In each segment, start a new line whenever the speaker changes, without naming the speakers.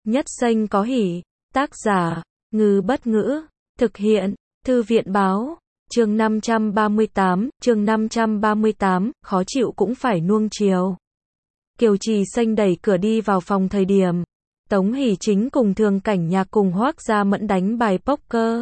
Nhất xanh có hỉ. Tác giả, Ngư Bất Ngữ. Thực hiện, Thư viện Báo. Chương 538, khó chịu cũng phải nuông chiều. Kiều Trì Xanh đẩy cửa đi vào phòng thời điểm Tống Hỷ Chính cùng Thường Cảnh Nhạc cùng Hoác Gia Mẫn đánh bài poker.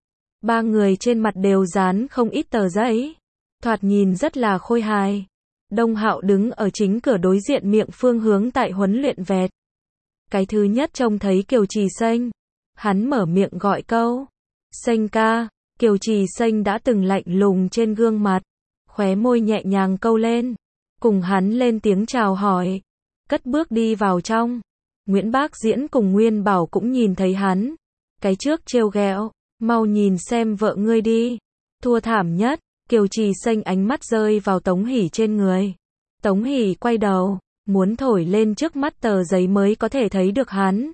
Ba người trên mặt đều dán không ít tờ giấy, thoạt nhìn rất là khôi hài. Đông Hạo đứng ở chính cửa đối diện miệng phương hướng tại huấn luyện vẹt. Cái thứ nhất trông thấy Kiều Trì Xanh, hắn mở miệng gọi câu Xanh ca. Kiều Trì Xanh đã từng lạnh lùng trên gương mặt, khóe môi nhẹ nhàng câu lên, cùng hắn lên tiếng chào hỏi, cất bước đi vào trong. Nguyễn Bác Diễn cùng Nguyên Bảo cũng nhìn thấy hắn, cái trước trêu ghẹo, mau nhìn xem vợ ngươi đi. Thua thảm nhất. Kiều Trì Xanh ánh mắt rơi vào Tống Hỷ trên người. Tống Hỷ quay đầu, muốn thổi lên trước mắt tờ giấy mới có thể thấy được hắn.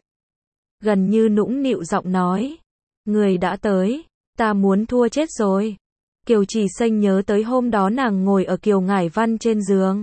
Gần như nũng nịu giọng nói, người đã tới, ta muốn thua chết rồi. Kiều Trì Xanh nhớ tới hôm đó nàng ngồi ở Kiều Ngải Văn trên giường,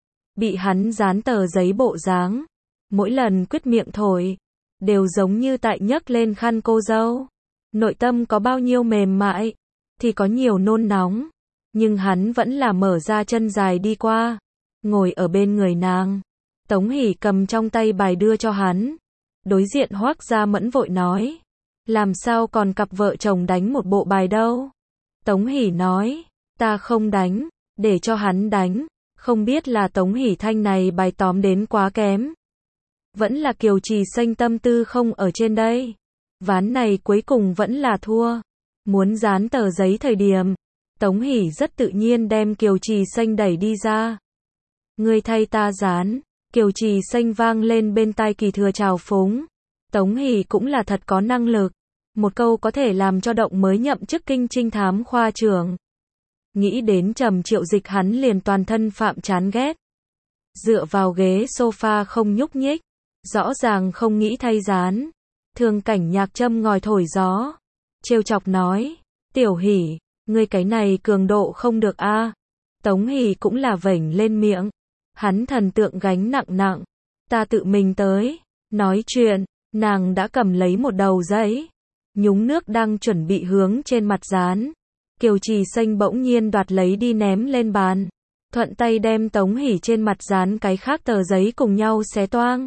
bị hắn dán tờ giấy bộ dáng, mỗi lần quyết miệng thổi, đều giống như tại nhấc lên khăn cô dâu. Nội tâm có bao nhiêu mềm mại, thì có nhiều nôn nóng, nhưng hắn vẫn là mở ra chân dài đi qua, ngồi ở bên người nàng. Tống Hỷ cầm trong tay bài đưa cho hắn, đối diện Hoác Gia Mẫn vội nói, làm sao còn cặp vợ chồng đánh một bộ bài đâu. Tống Hỷ nói, ta không đánh, để cho hắn đánh. Không biết là Tống Hỷ thanh này bài tóm đến quá kém, vẫn là Kiều Trì Xanh tâm tư không ở trên đây. Ván này cuối cùng vẫn là thua. Muốn dán tờ giấy thời điểm, Tống Hỷ rất tự nhiên đem Kiều Trì Xanh đẩy đi ra. Ngươi thay ta dán. Kiều Trì Xanh vang lên bên tai kỳ thừa trào phúng. Tống Hỷ cũng là thật có năng lực, một câu có thể làm cho động mới nhậm chức kinh trinh thám khoa trưởng. Nghĩ đến Trầm Triệu Dịch hắn liền toàn thân phạm chán ghét. Dựa vào ghế sofa không nhúc nhích, rõ ràng không nghĩ thay dán. Thường Cảnh Nhạc châm ngòi thổi gió, trêu chọc nói, Tiểu Hỷ, ngươi cái này cường độ không được a. Tống Hỷ cũng là vểnh lên miệng, hắn thần tượng gánh nặng nặng, ta tự mình tới. Nói chuyện, nàng đã cầm lấy một đầu giấy, nhúng nước đang chuẩn bị hướng trên mặt dán. Kiều Trì Xanh bỗng nhiên đoạt lấy đi ném lên bàn, thuận tay đem Tống Hỷ trên mặt dán cái khác tờ giấy cùng nhau xé toang.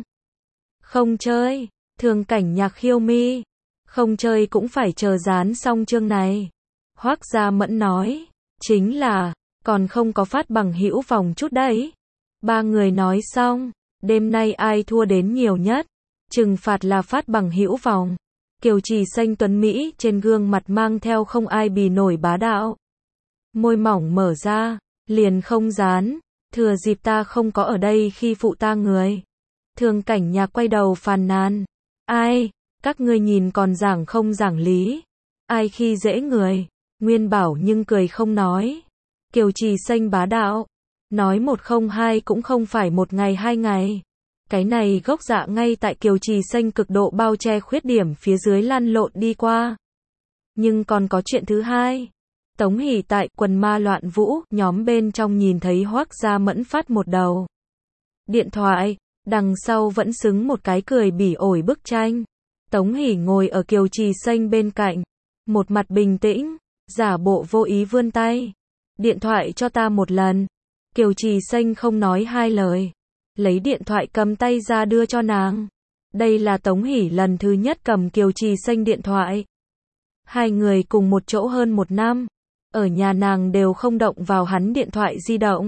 Không chơi. Thường Cảnh Nhạc khiêu mi, không chơi cũng phải chờ dán xong chương này. Hoác Gia Mẫn nói, chính là, còn không có phát bằng hữu vòng chút đấy. Ba người nói xong, đêm nay ai thua đến nhiều nhất, trừng phạt là phát bằng hữu vòng. Kiều Trì Xanh tuấn Mỹ trên gương mặt mang theo không ai bì nổi bá đạo. Môi mỏng mở ra, liền không dán, thừa dịp ta không có ở đây khi phụ ta người. Thường Cảnh Nhạc quay đầu phàn nàn. Ai, các ngươi nhìn còn giảng không giảng lý. Ai khi dễ người. Nguyên Bảo nhưng cười không nói. Kiều Trì Xanh bá đạo, nói 102 cũng không phải một ngày hai ngày. Cái này gốc dạ ngay tại Kiều Trì Xanh cực độ bao che khuyết điểm phía dưới lăn lộn đi qua. Nhưng còn có chuyện thứ hai. Tống Hỷ tại quần ma loạn vũ, nhóm bên trong nhìn thấy Hoác Gia Mẫn phát một đầu điện thoại, đằng sau vẫn xứng một cái cười bỉ ổi bức tranh. Tống Hỷ ngồi ở Kiều Trì Xanh bên cạnh, một mặt bình tĩnh, giả bộ vô ý vươn tay. Điện thoại cho ta một lần. Kiều Trì Xanh không nói hai lời, lấy điện thoại cầm tay ra đưa cho nàng. Đây là Tống Hỷ lần thứ nhất cầm Kiều Trì Xanh điện thoại. Hai người cùng một chỗ hơn một năm, ở nhà nàng đều không động vào hắn điện thoại di động.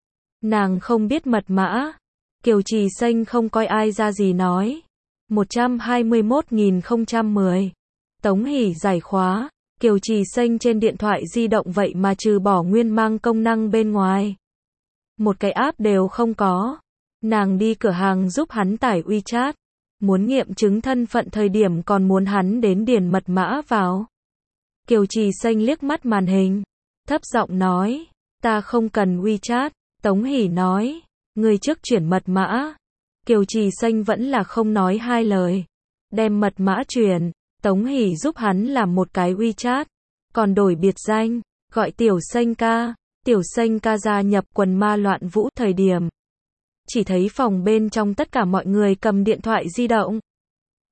Nàng không biết mật mã. Kiều Trì Xanh không coi ai ra gì nói. 121.010. Tống Hỷ giải khóa. Kiều Trì Xanh trên điện thoại di động vậy mà trừ bỏ nguyên mang công năng bên ngoài, một cái app đều không có. Nàng đi cửa hàng giúp hắn tải WeChat, muốn nghiệm chứng thân phận thời điểm còn muốn hắn đến điền mật mã vào. Kiều Trì Xanh liếc mắt màn hình, thấp giọng nói, ta không cần WeChat. Tống Hỷ nói, người trước chuyển mật mã. Kiều Trì Xanh vẫn là không nói hai lời, đem mật mã chuyển. Tống Hỷ giúp hắn làm một cái WeChat, còn đổi biệt danh, gọi Tiểu Xanh ca. Tiểu Xanh ca gia nhập quần ma loạn vũ thời điểm, chỉ thấy phòng bên trong tất cả mọi người cầm điện thoại di động.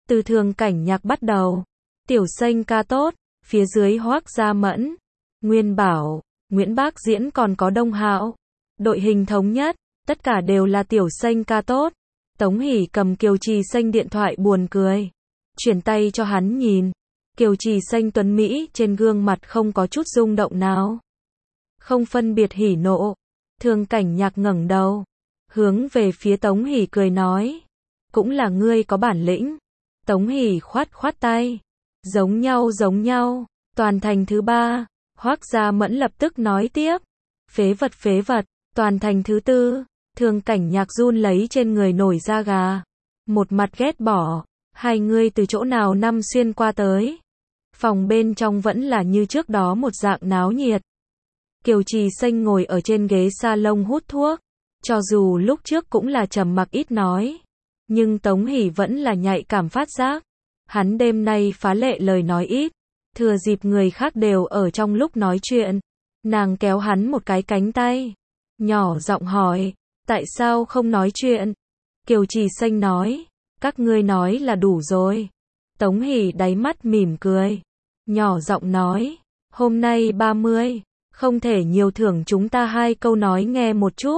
Từ Thường Cảnh Nhạc bắt đầu. Tiểu Xanh ca tốt, phía dưới Hoác Gia Mẫn, Nguyên Bảo, Nguyễn Bác diễn còn có Đông Hạo. Đội hình thống nhất, tất cả đều là Tiểu Xanh ca tốt. Tống Hỷ cầm Kiều Trì Xanh điện thoại buồn cười. Chuyển tay cho hắn nhìn. Kiều Trì Xanh tuấn Mỹ trên gương mặt không có chút rung động nào. Không phân biệt hỉ nộ. Thường Cảnh Nhạc ngẩng đầu. Hướng về phía Tống Hỷ cười nói. Cũng là ngươi có bản lĩnh. Tống Hỷ khoát khoát tay. Giống nhau. Toàn thành thứ 3. Hoác Gia Mẫn lập tức nói tiếp. Phế vật. Toàn thành thứ 4. Thường Cảnh Nhạc run lấy trên người nổi da gà. Một mặt ghét bỏ. Hai ngươi từ chỗ nào năm xuyên qua tới. Phòng bên trong vẫn là như trước đó một dạng náo nhiệt. Kiều Trì Xanh ngồi ở trên ghế salon hút thuốc. Cho dù lúc trước cũng là trầm mặc ít nói. Nhưng Tống Hỷ vẫn là nhạy cảm phát giác. Hắn đêm nay phá lệ lời nói ít. Thừa dịp người khác đều ở trong lúc nói chuyện. Nàng kéo hắn một cái cánh tay. Nhỏ giọng hỏi. Tại sao không nói chuyện? Kiều Trì Xanh nói. Các ngươi nói là đủ rồi. Tống Hỷ đáy mắt mỉm cười. Nhỏ giọng nói. Hôm nay 30. Không thể nhiều thưởng chúng ta 2 câu nói nghe một chút.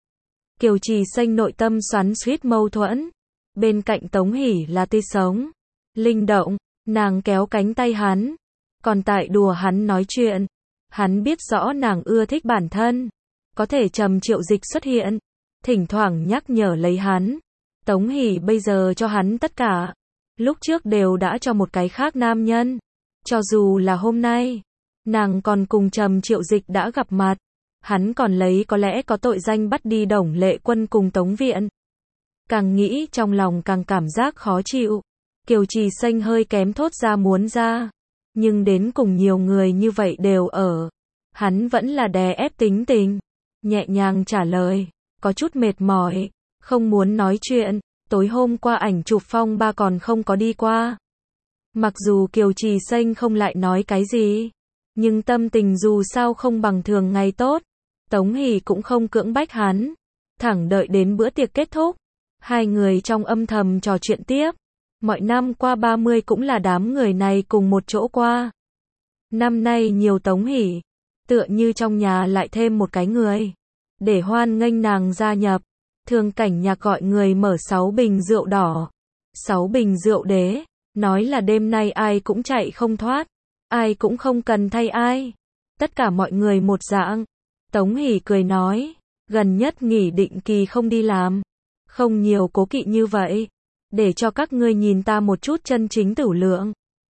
Kiều Trì Xanh nội tâm xoắn xuýt mâu thuẫn. Bên cạnh Tống Hỷ là tươi sống. Linh động. Nàng kéo cánh tay hắn. Còn tại đùa hắn nói chuyện. Hắn biết rõ nàng ưa thích bản thân. Có thể Trầm Triệu Dịch xuất hiện. Thỉnh thoảng nhắc nhở lấy hắn. Tống Hỷ bây giờ cho hắn tất cả. Lúc trước đều đã cho một cái khác nam nhân. Cho dù là hôm nay. Nàng còn cùng Trầm Triệu Dịch đã gặp mặt. Hắn còn lấy có lẽ có tội danh bắt đi Đồng Lệ Quân cùng Tống Viện. Càng nghĩ trong lòng càng cảm giác khó chịu. Kiều Trì Xanh hơi kém thốt ra muốn ra. Nhưng đến cùng nhiều người như vậy đều ở. Hắn vẫn là đè ép tính tình. Nhẹ nhàng trả lời. Có chút mệt mỏi. Không muốn nói chuyện. Tối hôm qua ảnh chụp phong ba còn không có đi qua. Mặc dù Kiều Trì Xanh không lại nói cái gì. Nhưng tâm tình dù sao không bằng thường ngày tốt. Tống Hỷ cũng không cưỡng bách hắn. Thẳng đợi đến bữa tiệc kết thúc. Hai người trong âm thầm trò chuyện tiếp. Mọi năm qua 30 cũng là đám người này cùng một chỗ qua. Năm nay nhiều Tống Hỷ. Tựa như trong nhà lại thêm một cái người. Để hoan nghênh nàng gia nhập. Thường Cảnh Nhạc gọi người mở 6 bình rượu đỏ. 6 bình rượu đế. Nói là đêm nay ai cũng chạy không thoát. Ai cũng không cần thay ai. Tất cả mọi người một dạng. Tống Hỷ cười nói. Gần nhất nghỉ định kỳ không đi làm. Không nhiều cố kỵ như vậy. Để cho các ngươi nhìn ta một chút chân chính tửu lượng.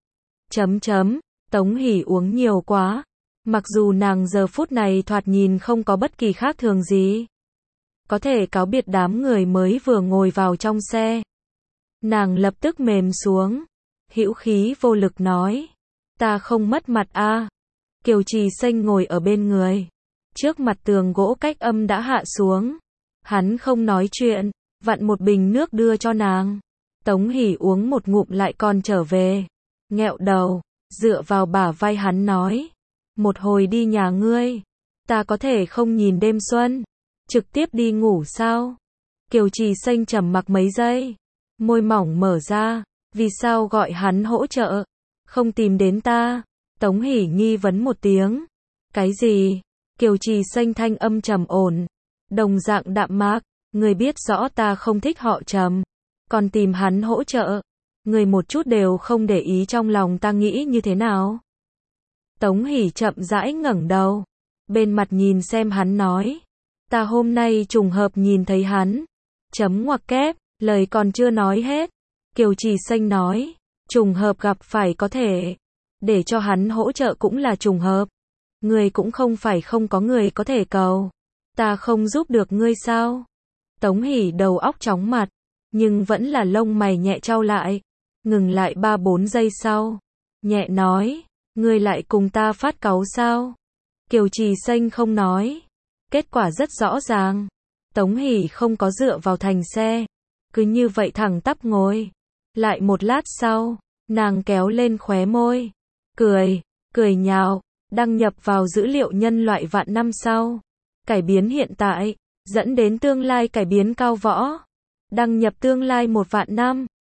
Tống Hỷ uống nhiều quá. Mặc dù nàng giờ phút này thoạt nhìn không có bất kỳ khác thường gì. Có thể cáo biệt đám người mới vừa ngồi vào trong xe. Nàng lập tức mềm xuống. Hữu khí vô lực nói. Ta không mất mặt a. Kiều Trì Xanh ngồi ở bên người. Trước mặt tường gỗ cách âm đã hạ xuống. Hắn không nói chuyện. Vặn một bình nước đưa cho nàng. Tống Hỷ uống một ngụm lại còn trở về. Nghẹo đầu. Dựa vào bả vai hắn nói. Một hồi đi nhà ngươi. Ta có thể không nhìn đêm xuân. Trực tiếp đi ngủ sao? Kiều Trì Xanh trầm mặc mấy giây. Môi mỏng mở ra. Vì sao gọi hắn hỗ trợ? Không tìm đến ta. Tống Hỷ nghi vấn một tiếng. Cái gì? Kiều Trì Xanh thanh âm trầm ổn. Đồng dạng đạm mạc. Người biết rõ ta không thích họ Trầm. Còn tìm hắn hỗ trợ. Người một chút đều không để ý trong lòng ta nghĩ như thế nào. Tống Hỷ chậm rãi ngẩng đầu. Bên mặt nhìn xem hắn nói. Ta hôm nay trùng hợp nhìn thấy hắn. Chấm ngoặc kép. Lời còn chưa nói hết. Kiều Trì Xanh nói. Trùng hợp gặp phải có thể. Để cho hắn hỗ trợ cũng là trùng hợp. Người cũng không phải không có người có thể cầu. Ta không giúp được ngươi sao? Tống Hỷ đầu óc chóng mặt. Nhưng vẫn là lông mày nhẹ chau lại. Ngừng lại 3-4 giây sau. Nhẹ nói. Ngươi lại cùng ta phát cáu sao? Kiều Trì Xanh không nói. Kết quả rất rõ ràng. Tống Hỷ không có dựa vào thành xe. Cứ như vậy thẳng tắp ngồi. Lại một lát sau. Nàng kéo lên khóe môi. Cười nhạo. Đăng nhập vào dữ liệu nhân loại vạn năm sau. Cải biến hiện tại. Dẫn đến tương lai cải biến cao võ. Đăng nhập tương lai 1 vạn năm.